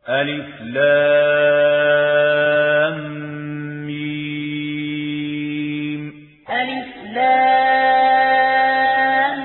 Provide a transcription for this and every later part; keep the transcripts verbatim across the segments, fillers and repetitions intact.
ألف لام ميم ألف لام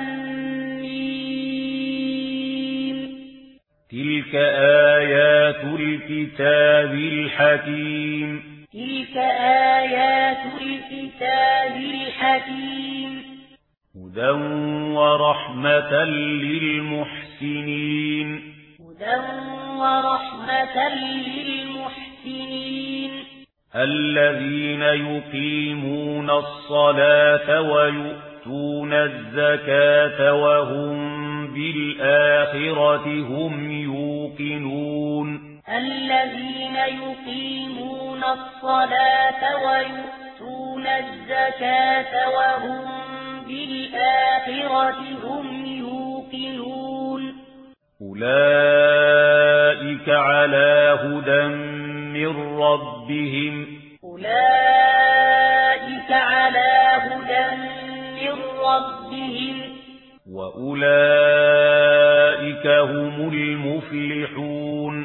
ميم تلك آيات الكتاب الحكيم تلك آيات الكتاب الحكيم هدى ورحمة للمحسنين هدى ورحمة للمحسنين الذين يقيمون الصلاة ويؤتون الزكاة وهم بالآخرة هم يوقنون الذين يقيمون الصلاة ويؤتون الزكاة وهم بالآخرة هم يوقنون أولئك على هدى من ربهم أولئك على هدى من ربهم وأولئك هم المفلحون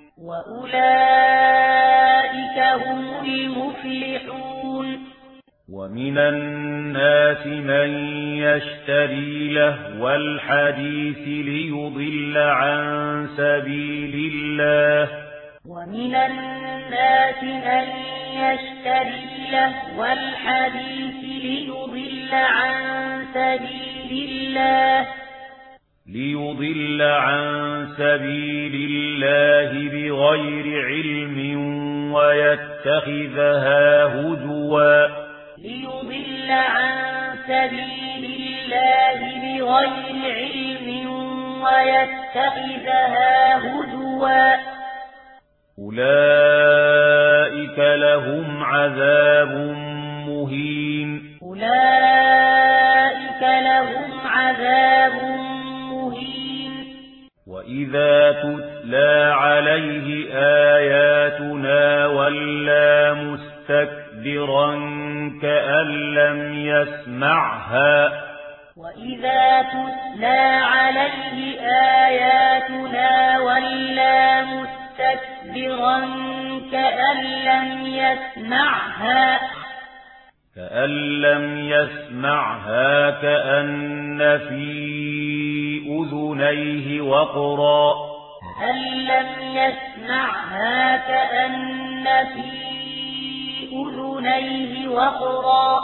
وأولئك هم المفلحون ومن الناس من يشتري لهو الحديث ليضل عن سبيل الله ومن الناس من يشتري لهو الحديث ليضل عن سبيل الله ليضل عن سبيل الله بغير علم ويتخذها هزوا ليضل عن سبيل الله بغير علم ويتخذها هزوا أولئك لهم عذاب مهين أولئك لهم عذاب مهين وإذا تتلى عليه آياتنا ولى مستكبرا كأن لم يسمعها وإذا تتلى عليه آياتنا ولى مستكبرا كأن لم يسمعها كأن لم يسمعها كأن في أذنيه وقرا كأن لم يسمعها كأن في أذنيه وقرا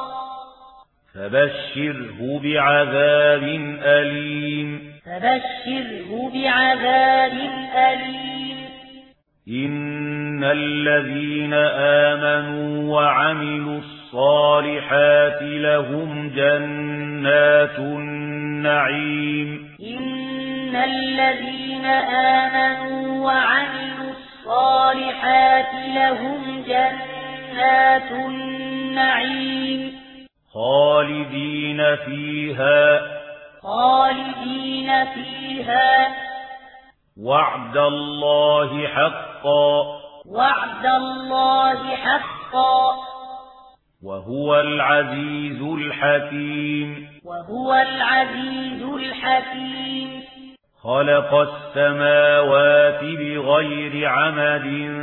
فبشره بعذاب أليم فبشره بعذاب أليم إن الذين آمنوا وعملوا الصالحات لهم جنات النعيم إن الذين آمنوا وعملوا الصالحات لهم جنات النعيم خالدين فيها خالدين فيها وعد الله حقا وعد الله حقا وهو العزيز الحكيم وهو العزيز الحكيم خلق السماوات بغير عمد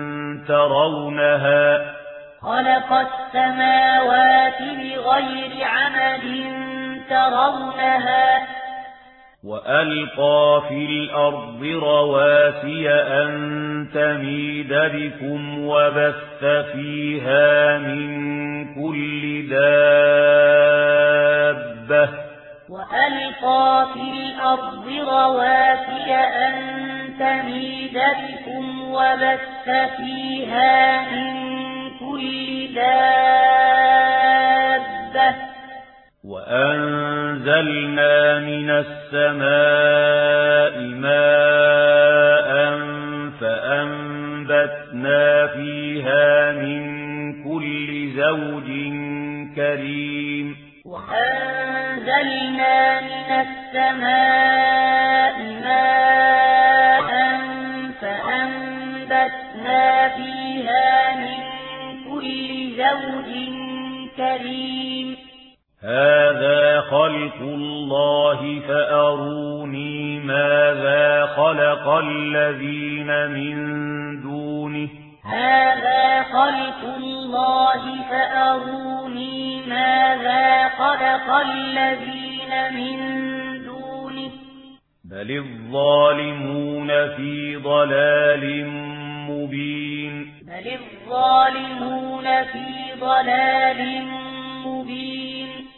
ترونها خلق السماوات بغير عمد ترونها وألقى في الأرض رواسي أن تميد بكم وبث فيها من كل دابة وألقى في الأرض رواسي أن تميد بكم وبث فيها من كل دابة وأنزلنا من السماء ماء فأنبتنا فيها من كل زوج كريم وأنزلنا من السماء ماء فأنبتنا فيها من كل زوج كريم هذا خلق الله فأروني ماذا خلق الذين من دونه وَأَرُونِي مَاذَا خَلَقَ الَّذِينَ مِن دُونِهِ بَلِ الظَّالِمُونَ فِي ضَلَالٍ مُبِينٍ بَلِ الظَّالِمُونَ فِي ضَلَالٍ مُبِينٍ